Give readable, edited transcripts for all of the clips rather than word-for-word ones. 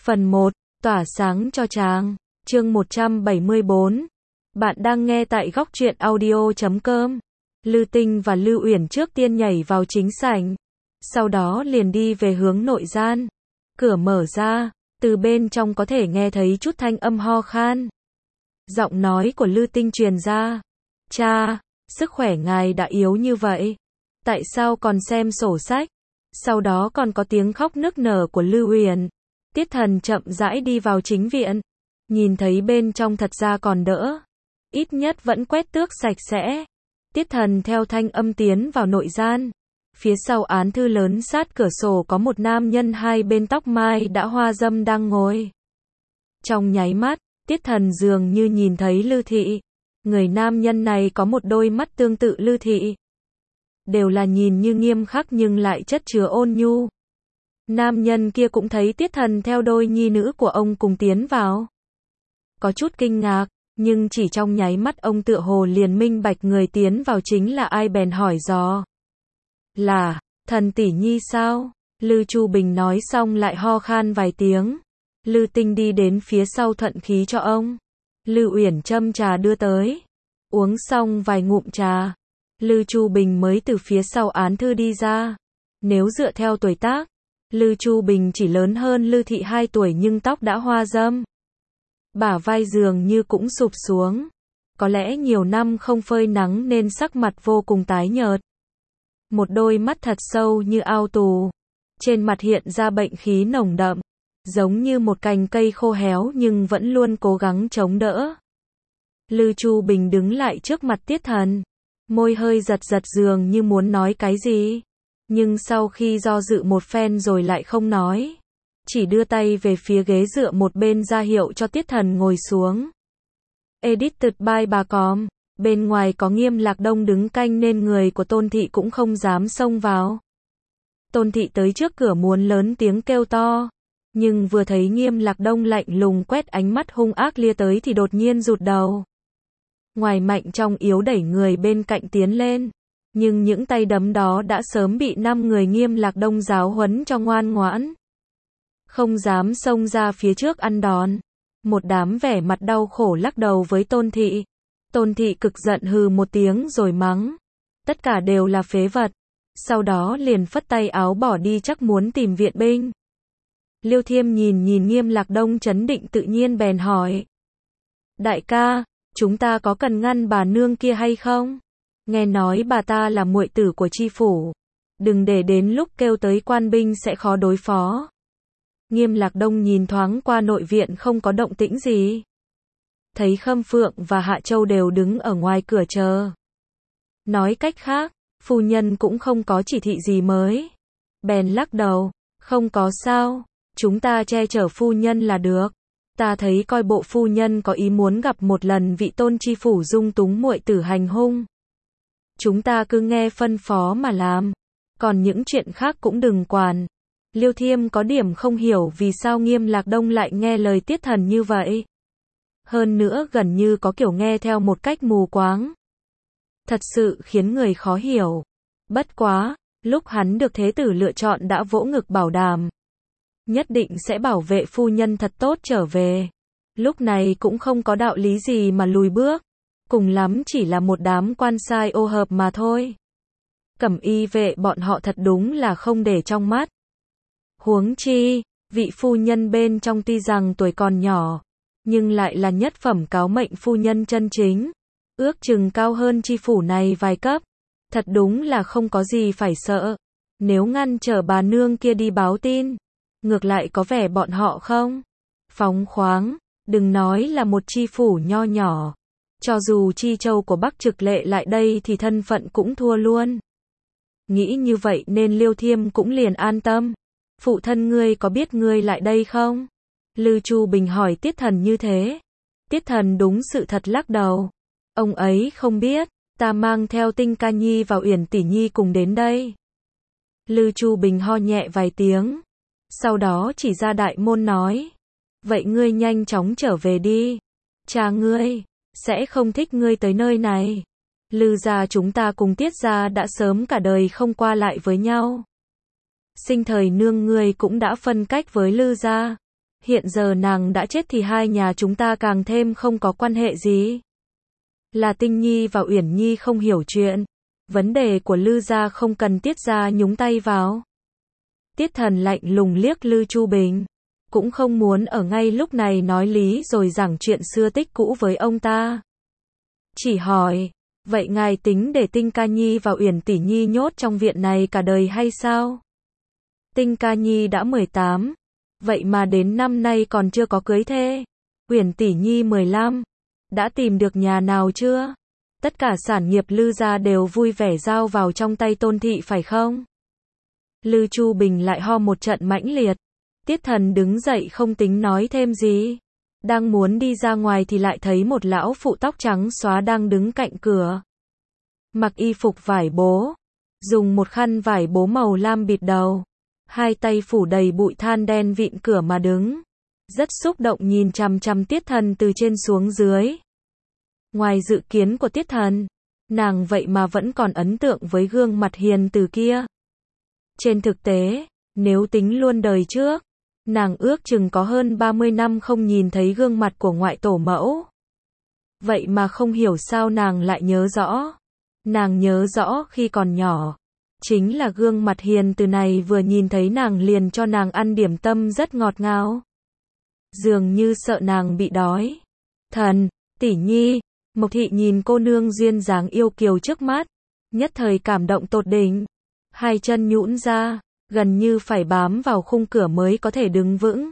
Phần 1, tỏa sáng cho chàng. Chương 174. Bạn đang nghe tại góc truyện audio.com. Lư Tinh và Lưu Uyển trước tiên nhảy vào chính sảnh, sau đó liền đi về hướng nội gian. Cửa mở ra, từ bên trong có thể nghe thấy chút thanh âm ho khan. Giọng nói của Lư Tinh truyền ra. Cha, sức khỏe ngài đã yếu như vậy, tại sao còn xem sổ sách? Sau đó còn có tiếng khóc nức nở của Lưu Uyển. Tiết Thần chậm rãi đi vào chính viện, nhìn thấy bên trong thật ra còn đỡ, ít nhất vẫn quét tước sạch sẽ. Tiết Thần theo thanh âm tiến vào nội gian. Phía sau án thư lớn sát cửa sổ có một nam nhân hai bên tóc mai đã hoa râm đang ngồi. Trong nháy mắt, Tiết Thần dường như nhìn thấy Lư Thị. Người nam nhân này có một đôi mắt tương tự Lư Thị, đều là nhìn như nghiêm khắc nhưng lại chất chứa ôn nhu. Nam nhân kia cũng thấy Tiết Thần theo đôi nhi nữ của ông cùng tiến vào, có chút kinh ngạc, nhưng chỉ trong nháy mắt ông tựa hồ liền minh bạch người tiến vào chính là ai, bèn hỏi dò. Là, Thần tỷ nhi sao? Lư Chu Bình nói xong lại ho khan vài tiếng. Lư Tinh đi đến phía sau thuận khí cho ông. Lư Uyển châm trà đưa tới. Uống xong vài ngụm trà, Lư Chu Bình mới từ phía sau án thư đi ra. Nếu dựa theo tuổi tác, Lư Chu Bình chỉ lớn hơn Lư Thị 2 tuổi nhưng tóc đã hoa râm. Bả vai dường như cũng sụp xuống. Có lẽ nhiều năm không phơi nắng nên sắc mặt vô cùng tái nhợt. Một đôi mắt thật sâu như ao tù. Trên mặt hiện ra bệnh khí nồng đậm, giống như một cành cây khô héo nhưng vẫn luôn cố gắng chống đỡ. Lư Chu Bình đứng lại trước mặt Tiết Thần, môi hơi giật giật dường như muốn nói cái gì, nhưng sau khi do dự một phen rồi lại không nói, chỉ đưa tay về phía ghế dựa một bên ra hiệu cho Tiết Thần ngồi xuống. Edited by bà Com. Bên ngoài có Nghiêm Lạc Đông đứng canh nên người của Tôn Thị cũng không dám xông vào. Tôn Thị tới trước cửa muốn lớn tiếng kêu to, nhưng vừa thấy Nghiêm Lạc Đông lạnh lùng quét ánh mắt hung ác lia tới thì đột nhiên rụt đầu. Ngoài mạnh trong yếu đẩy người bên cạnh tiến lên, nhưng những tay đấm đó đã sớm bị 5 người Nghiêm Lạc Đông giáo huấn cho ngoan ngoãn, không dám xông ra phía trước ăn đòn. Một đám vẻ mặt đau khổ lắc đầu với Tôn Thị. Tôn Thị cực giận hừ một tiếng rồi mắng, tất cả đều là phế vật. Sau đó liền phất tay áo bỏ đi, chắc muốn tìm viện binh. Liêu Thiêm nhìn Nghiêm Lạc Đông trấn định tự nhiên bèn hỏi. Đại ca, chúng ta có cần ngăn bà nương kia hay không? Nghe nói bà ta là muội tử của tri phủ, đừng để đến lúc kêu tới quan binh sẽ khó đối phó. Nghiêm Lạc Đông nhìn thoáng qua nội viện không có động tĩnh gì, thấy Khâm Phượng và Hạ Châu đều đứng ở ngoài cửa chờ. Nói cách khác, phu nhân cũng không có chỉ thị gì mới. Bèn lắc đầu, không có sao, chúng ta che chở phu nhân là được. Ta thấy coi bộ phu nhân có ý muốn gặp một lần vị tôn tri phủ dung túng muội tử hành hung. Chúng ta cứ nghe phân phó mà làm, còn những chuyện khác cũng đừng quản. Liêu Thiêm có điểm không hiểu vì sao Nghiêm Lạc Đông lại nghe lời Tiết Thần như vậy. Hơn nữa gần như có kiểu nghe theo một cách mù quáng. Thật sự khiến người khó hiểu. Bất quá, lúc hắn được thế tử lựa chọn đã vỗ ngực bảo đảm, nhất định sẽ bảo vệ phu nhân thật tốt trở về. Lúc này cũng không có đạo lý gì mà lùi bước. Cùng lắm chỉ là một đám quan sai ô hợp mà thôi. Cẩm y vệ bọn họ thật đúng là không để trong mắt. Huống chi, vị phu nhân bên trong tuy rằng tuổi còn nhỏ, nhưng lại là nhất phẩm cáo mệnh phu nhân chân chính. Ước chừng cao hơn tri phủ này vài cấp. Thật đúng là không có gì phải sợ. Nếu ngăn trở bà nương kia đi báo tin, ngược lại có vẻ bọn họ không phóng khoáng. Đừng nói là một tri phủ nho nhỏ, cho dù tri châu của Bắc Trực Lệ lại đây thì thân phận cũng thua luôn. Nghĩ như vậy nên Liêu Thiêm cũng liền an tâm. Phụ thân ngươi có biết ngươi lại đây không? Lư Chu Bình hỏi Tiết Thần như thế. Tiết Thần đúng sự thật lắc đầu. Ông ấy không biết, ta mang theo Tinh ca nhi và Uyển tỷ nhi cùng đến đây. Lư Chu Bình ho nhẹ vài tiếng, sau đó chỉ ra đại môn nói. Vậy ngươi nhanh chóng trở về đi. Cha ngươi sẽ không thích ngươi tới nơi này. Lư gia chúng ta cùng Tiết gia đã sớm cả đời không qua lại với nhau. Sinh thời nương ngươi cũng đã phân cách với Lư gia. Hiện giờ nàng đã chết thì hai nhà chúng ta càng thêm không có quan hệ gì. Là Tinh Nhi và Uyển Nhi không hiểu chuyện. Vấn đề của Lư gia không cần Tiết gia nhúng tay vào. Tiết Thần lạnh lùng liếc Lư Chu Bình. Cũng không muốn ở ngay lúc này nói lý rồi giảng chuyện xưa tích cũ với ông ta. Chỉ hỏi, vậy ngài tính để Tinh Ca Nhi và Uyển Tỷ Nhi nhốt trong viện này cả đời hay sao? Tinh Ca Nhi đã 18, vậy mà đến năm nay còn chưa có cưới thê. Uyển Tỷ Nhi 15, đã tìm được nhà nào chưa? Tất cả sản nghiệp Lư gia đều vui vẻ giao vào trong tay Tôn thị phải không? Lư Chu Bình lại ho một trận mãnh liệt. Tiết Thần đứng dậy không tính nói thêm gì. Đang muốn đi ra ngoài thì lại thấy một lão phụ tóc trắng xóa đang đứng cạnh cửa. Mặc y phục vải bố, dùng một khăn vải bố màu lam bịt đầu, hai tay phủ đầy bụi than đen vịn cửa mà đứng. Rất xúc động nhìn chằm chằm Tiết Thần từ trên xuống dưới. Ngoài dự kiến của Tiết Thần, nàng vậy mà vẫn còn ấn tượng với gương mặt hiền từ kia. Trên thực tế, nếu tính luôn đời trước, nàng ước chừng có hơn 30 năm không nhìn thấy gương mặt của ngoại tổ mẫu. Vậy mà không hiểu sao nàng lại nhớ rõ. Nàng nhớ rõ khi còn nhỏ, chính là gương mặt hiền từ này vừa nhìn thấy nàng liền cho nàng ăn điểm tâm rất ngọt ngào. Dường như sợ nàng bị đói. Thần, Tỷ Nhi, Mộc Thị nhìn cô nương duyên dáng yêu kiều trước mắt, nhất thời cảm động tột đỉnh. Hai chân nhũn ra, gần như phải bám vào khung cửa mới có thể đứng vững.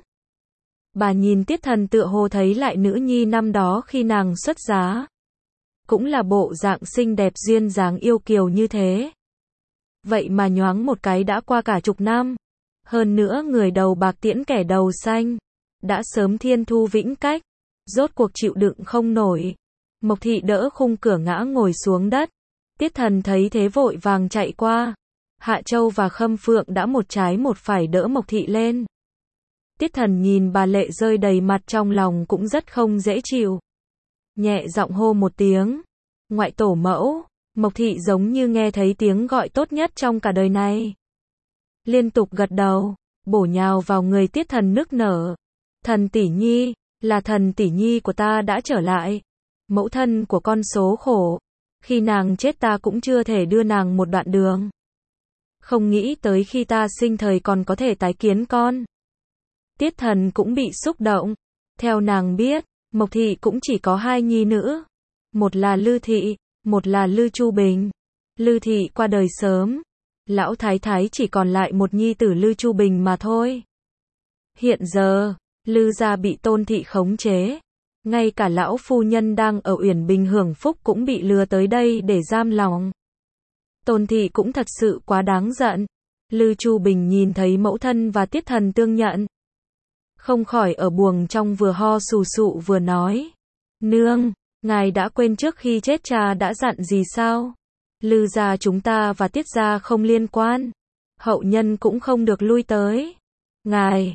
Bà nhìn Tiết Thần tựa hồ thấy lại nữ nhi năm đó khi nàng xuất giá. Cũng là bộ dạng xinh đẹp duyên dáng yêu kiều như thế. Vậy mà nhoáng một cái đã qua cả chục năm. Hơn nữa người đầu bạc tiễn kẻ đầu xanh. Đã sớm thiên thu vĩnh cách. Rốt cuộc chịu đựng không nổi. Mộc Thị đỡ khung cửa ngã ngồi xuống đất. Tiết Thần thấy thế vội vàng chạy qua. Hạ Châu và Khâm Phượng đã một trái một phải đỡ Mộc Thị lên. Tiết Thần nhìn bà lệ rơi đầy mặt trong lòng cũng rất không dễ chịu. Nhẹ giọng hô một tiếng. Ngoại tổ mẫu. Mộc Thị giống như nghe thấy tiếng gọi tốt nhất trong cả đời này. Liên tục gật đầu, bổ nhào vào người Tiết Thần nức nở. Thần Tỷ Nhi, là Thần Tỷ Nhi của ta đã trở lại. Mẫu thân của con số khổ. Khi nàng chết ta cũng chưa thể đưa nàng một đoạn đường. Không nghĩ tới khi ta sinh thời còn có thể tái kiến con. Tiết Thần cũng bị xúc động. Theo nàng biết, Mộc Thị cũng chỉ có hai nhi nữ. Một là Lư Thị, một là Lư Chu Bình. Lư Thị qua đời sớm. Lão Thái Thái chỉ còn lại một nhi tử Lư Chu Bình mà thôi. Hiện giờ, Lư gia bị Tôn Thị khống chế. Ngay cả lão phu nhân đang ở Uyển Bình hưởng phúc cũng bị lừa tới đây để giam lòng. Tôn Thị cũng thật sự quá đáng giận. Lư Chu Bình nhìn thấy mẫu thân và Tiết Thần tương nhận. Không khỏi ở buồng trong vừa ho sù sụ vừa nói. Nương, ngài đã quên trước khi chết cha đã dặn gì sao? Lư gia chúng ta và Tiết gia không liên quan. Hậu nhân cũng không được lui tới. Ngài,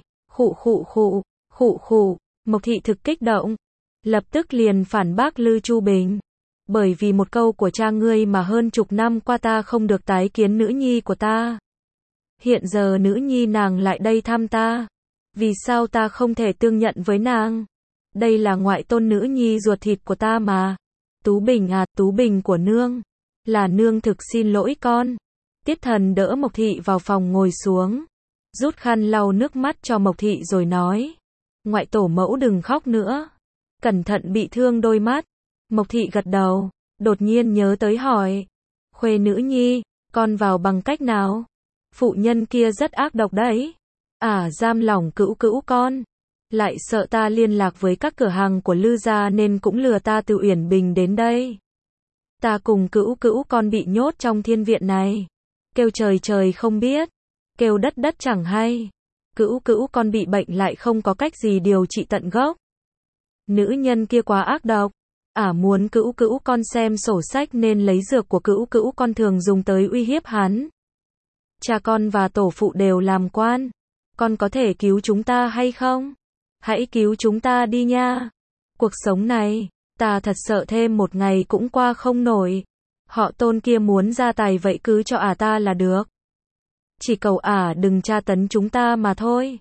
khụ. Mộc Thị thực kích động. Lập tức liền phản bác Lư Chu Bình. Bởi vì một câu của cha ngươi mà hơn chục năm qua ta không được tái kiến nữ nhi của ta. Hiện giờ nữ nhi nàng lại đây thăm ta. Vì sao ta không thể tương nhận với nàng? Đây là ngoại tôn nữ nhi ruột thịt của ta mà. Tú Bình à, Tú Bình của nương. Là nương thực xin lỗi con. Tiết Thần đỡ Mộc Thị vào phòng ngồi xuống. Rút khăn lau nước mắt cho Mộc Thị rồi nói. Ngoại tổ mẫu đừng khóc nữa. Cẩn thận bị thương đôi mắt. Mộc Thị gật đầu. Đột nhiên nhớ tới hỏi. Khuê nữ nhi, con vào bằng cách nào? Phụ nhân kia rất ác độc đấy. Giam lỏng cữu con. Lại sợ ta liên lạc với các cửa hàng của Lư gia nên cũng lừa ta từ Uyển Bình đến đây. Ta cùng cữu con bị nhốt trong thiên viện này. Kêu trời không biết. Kêu đất chẳng hay. Cữu con bị bệnh lại không có cách gì điều trị tận gốc. Nữ nhân kia quá ác độc. Muốn cữu con xem sổ sách nên lấy dược của cữu con thường dùng tới uy hiếp hắn. Cha con và tổ phụ đều làm quan. Con có thể cứu chúng ta hay không? Hãy cứu chúng ta đi nha. Cuộc sống này, ta thật sợ thêm một ngày cũng qua không nổi. Họ Tôn kia muốn ra tài vậy cứ cho ta là được. Chỉ cầu đừng tra tấn chúng ta mà thôi.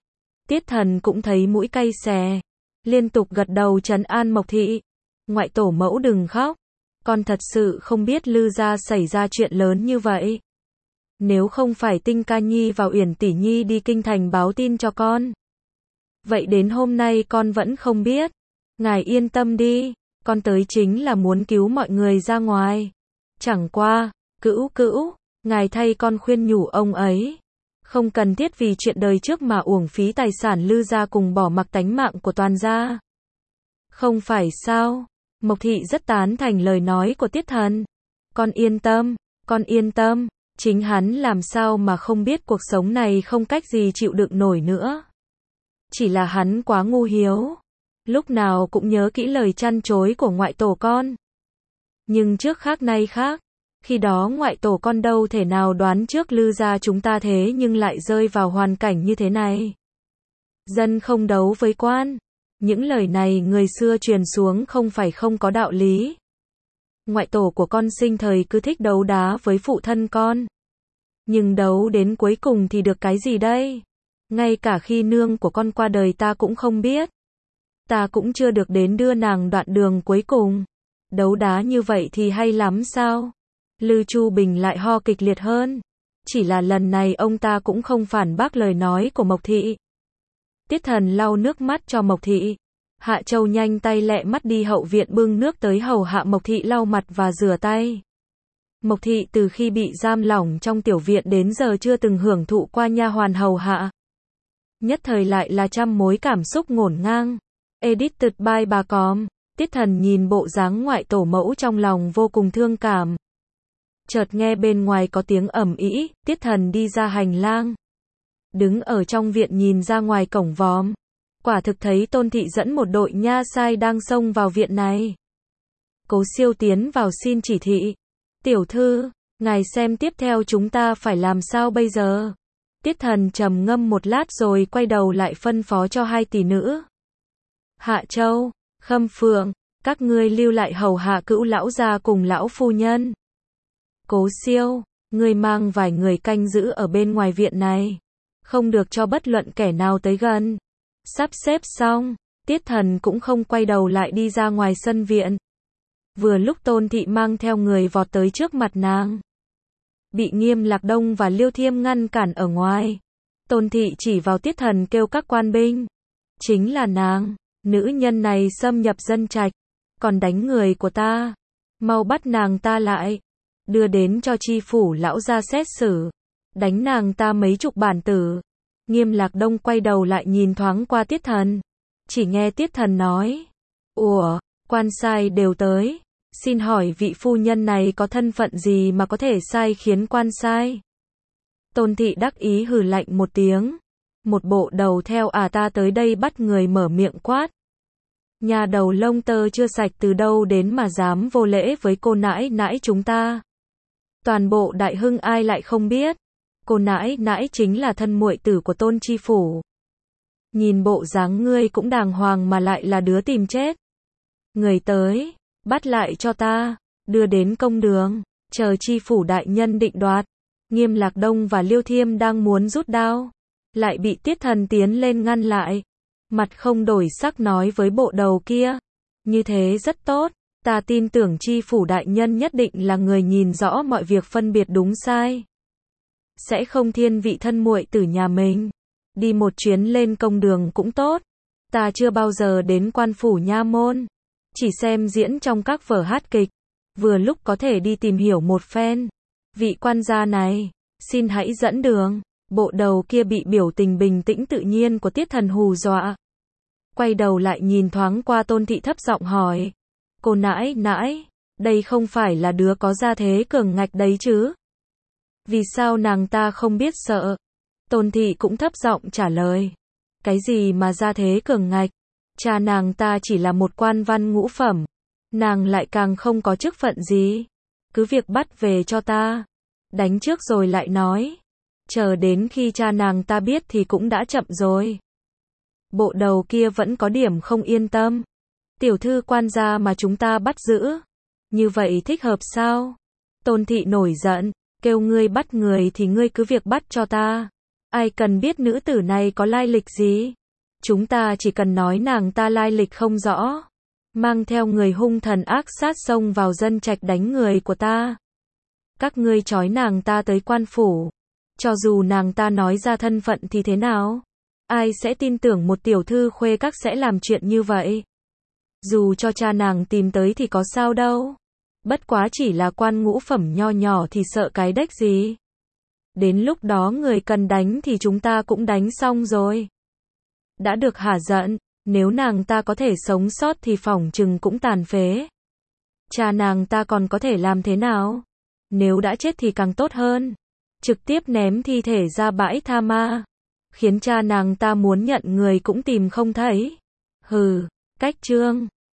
Tiết Thần cũng thấy mũi cay xè, liên tục gật đầu trấn an Mộc Thị. Ngoại tổ mẫu đừng khóc, con thật sự không biết Lư gia xảy ra chuyện lớn như vậy. Nếu không phải Tinh Ca Nhi và Uyển Tỷ Nhi đi kinh thành báo tin cho con, vậy đến hôm nay con vẫn không biết. Ngài yên tâm đi, con tới chính là muốn cứu mọi người ra ngoài. Chẳng qua, Cữu, ngài thay con khuyên nhủ ông ấy. Không cần thiết vì chuyện đời trước mà uổng phí tài sản Lư gia cùng bỏ mặc tánh mạng của toàn gia. Không phải sao? Mộc Thị rất tán thành lời nói của Tiết Thần. Con yên tâm, chính hắn làm sao mà không biết cuộc sống này không cách gì chịu đựng nổi nữa. Chỉ là hắn quá ngu hiếu, lúc nào cũng nhớ kỹ lời trăn trối của ngoại tổ con. Nhưng trước khác nay khác, khi đó ngoại tổ con đâu thể nào đoán trước Lư gia chúng ta thế nhưng lại rơi vào hoàn cảnh như thế này. Dân không đấu với quan. Những lời này người xưa truyền xuống không phải không có đạo lý. Ngoại tổ của con sinh thời cứ thích đấu đá với phụ thân con. Nhưng đấu đến cuối cùng thì được cái gì đây? Ngay cả khi nương của con qua đời ta cũng không biết. Ta cũng chưa được đến đưa nàng đoạn đường cuối cùng. Đấu đá như vậy thì hay lắm sao? Lư Chu Bình lại ho kịch liệt hơn. Chỉ là lần này ông ta cũng không phản bác lời nói của Mộc Thị. Tiết Thần lau nước mắt cho Mộc Thị. Hạ Châu nhanh tay lẹ mắt đi hậu viện bưng nước tới hầu hạ Mộc Thị lau mặt và rửa tay. Mộc Thị từ khi bị giam lỏng trong tiểu viện đến giờ chưa từng hưởng thụ qua nha hoàn hầu hạ. Nhất thời lại là trăm mối cảm xúc ngổn ngang. Edited by bà Com. Tiết Thần nhìn bộ dáng ngoại tổ mẫu trong lòng vô cùng thương cảm. Chợt nghe bên ngoài có tiếng ầm ĩ, Tiết Thần đi ra hành lang. Đứng ở trong viện nhìn ra ngoài cổng vòm. Quả thực thấy Tôn Thị dẫn một đội nha sai đang xông vào viện này. Cố Siêu tiến vào xin chỉ thị. Tiểu thư, ngài xem tiếp theo chúng ta phải làm sao bây giờ? Tiết Thần trầm ngâm một lát rồi quay đầu lại phân phó cho hai tỷ nữ. Hạ Châu, Khâm Phượng, các ngươi lưu lại hầu hạ Cữu lão gia cùng lão phu nhân. Cố Siêu, ngươi mang vài người canh giữ ở bên ngoài viện này. Không được cho bất luận kẻ nào tới gần. Sắp xếp xong, Tiết Thần cũng không quay đầu lại đi ra ngoài sân viện. Vừa lúc Tôn Thị mang theo người vọt tới trước mặt nàng. Bị Nghiêm Lạc Đông và Liêu Thiêm ngăn cản ở ngoài. Tôn Thị chỉ vào Tiết Thần kêu các quan binh. Chính là nàng, nữ nhân này xâm nhập dân trạch, còn đánh người của ta. Mau bắt nàng ta lại, đưa đến cho chi phủ lão gia xét xử. Đánh nàng ta mấy chục bản tử. Nghiêm Lạc Đông quay đầu lại nhìn thoáng qua Tiết Thần. Chỉ nghe Tiết Thần nói. Ủa, quan sai đều tới. Xin hỏi vị phu nhân này có thân phận gì mà có thể sai khiến quan sai? Tôn Thị đắc ý hừ lạnh một tiếng. Một bộ đầu theo ta tới đây bắt người mở miệng quát. Nhà đầu lông tơ chưa sạch từ đâu đến mà dám vô lễ với cô nãi nãi chúng ta. Toàn bộ Đại Hưng ai lại không biết. Cô nãi nãi chính là thân muội tử của Tôn chi phủ. Nhìn bộ dáng ngươi cũng đàng hoàng mà lại là đứa tìm chết. Người tới, bắt lại cho ta, đưa đến công đường, chờ chi phủ đại nhân định đoạt. Nghiêm Lạc Đông và Liêu Thiêm đang muốn rút đao, lại bị Tiết Thần tiến lên ngăn lại. Mặt không đổi sắc nói với bộ đầu kia. Như thế rất tốt, ta tin tưởng chi phủ đại nhân nhất định là người nhìn rõ mọi việc phân biệt đúng sai. Sẽ không thiên vị thân muội tử nhà mình. Đi một chuyến lên công đường cũng tốt. Ta chưa bao giờ đến quan phủ nha môn. Chỉ xem diễn trong các vở hát kịch. Vừa lúc có thể đi tìm hiểu một phen. Vị quan gia này, xin hãy dẫn đường. Bộ đầu kia bị biểu tình bình tĩnh tự nhiên của Tiết Thần hù dọa. Quay đầu lại nhìn thoáng qua Tôn Thị thấp giọng hỏi. Cô nãi nãi, đây không phải là đứa có gia thế cường ngạch đấy chứ? Vì sao nàng ta không biết sợ? Tôn Thị cũng thấp giọng trả lời. Cái gì mà gia thế cường ngạch? Cha nàng ta chỉ là một quan văn ngũ phẩm. Nàng lại càng không có chức phận gì. Cứ việc bắt về cho ta. Đánh trước rồi lại nói. Chờ đến khi cha nàng ta biết thì cũng đã chậm rồi. Bộ đầu kia vẫn có điểm không yên tâm. Tiểu thư quan gia mà chúng ta bắt giữ. Như vậy thích hợp sao? Tôn Thị nổi giận. Kêu ngươi bắt người thì ngươi cứ việc bắt cho ta. Ai cần biết nữ tử này có lai lịch gì? Chúng ta chỉ cần nói nàng ta lai lịch không rõ, mang theo người hung thần ác sát xông vào dân trạch đánh người của ta. Các ngươi trói nàng ta tới quan phủ. Cho dù nàng ta nói ra thân phận thì thế nào? Ai sẽ tin tưởng một tiểu thư khuê các sẽ làm chuyện như vậy? Dù cho cha nàng tìm tới thì có sao đâu. Bất quá chỉ là quan ngũ phẩm nho nhỏ thì sợ cái đếch gì. Đến lúc đó người cần đánh thì chúng ta cũng đánh xong rồi. Đã được hả giận, nếu nàng ta có thể sống sót thì phỏng chừng cũng tàn phế. Cha nàng ta còn có thể làm thế nào? Nếu đã chết thì càng tốt hơn. Trực tiếp ném thi thể ra bãi tha ma. Khiến cha nàng ta muốn nhận người cũng tìm không thấy. Hừ, cách trương.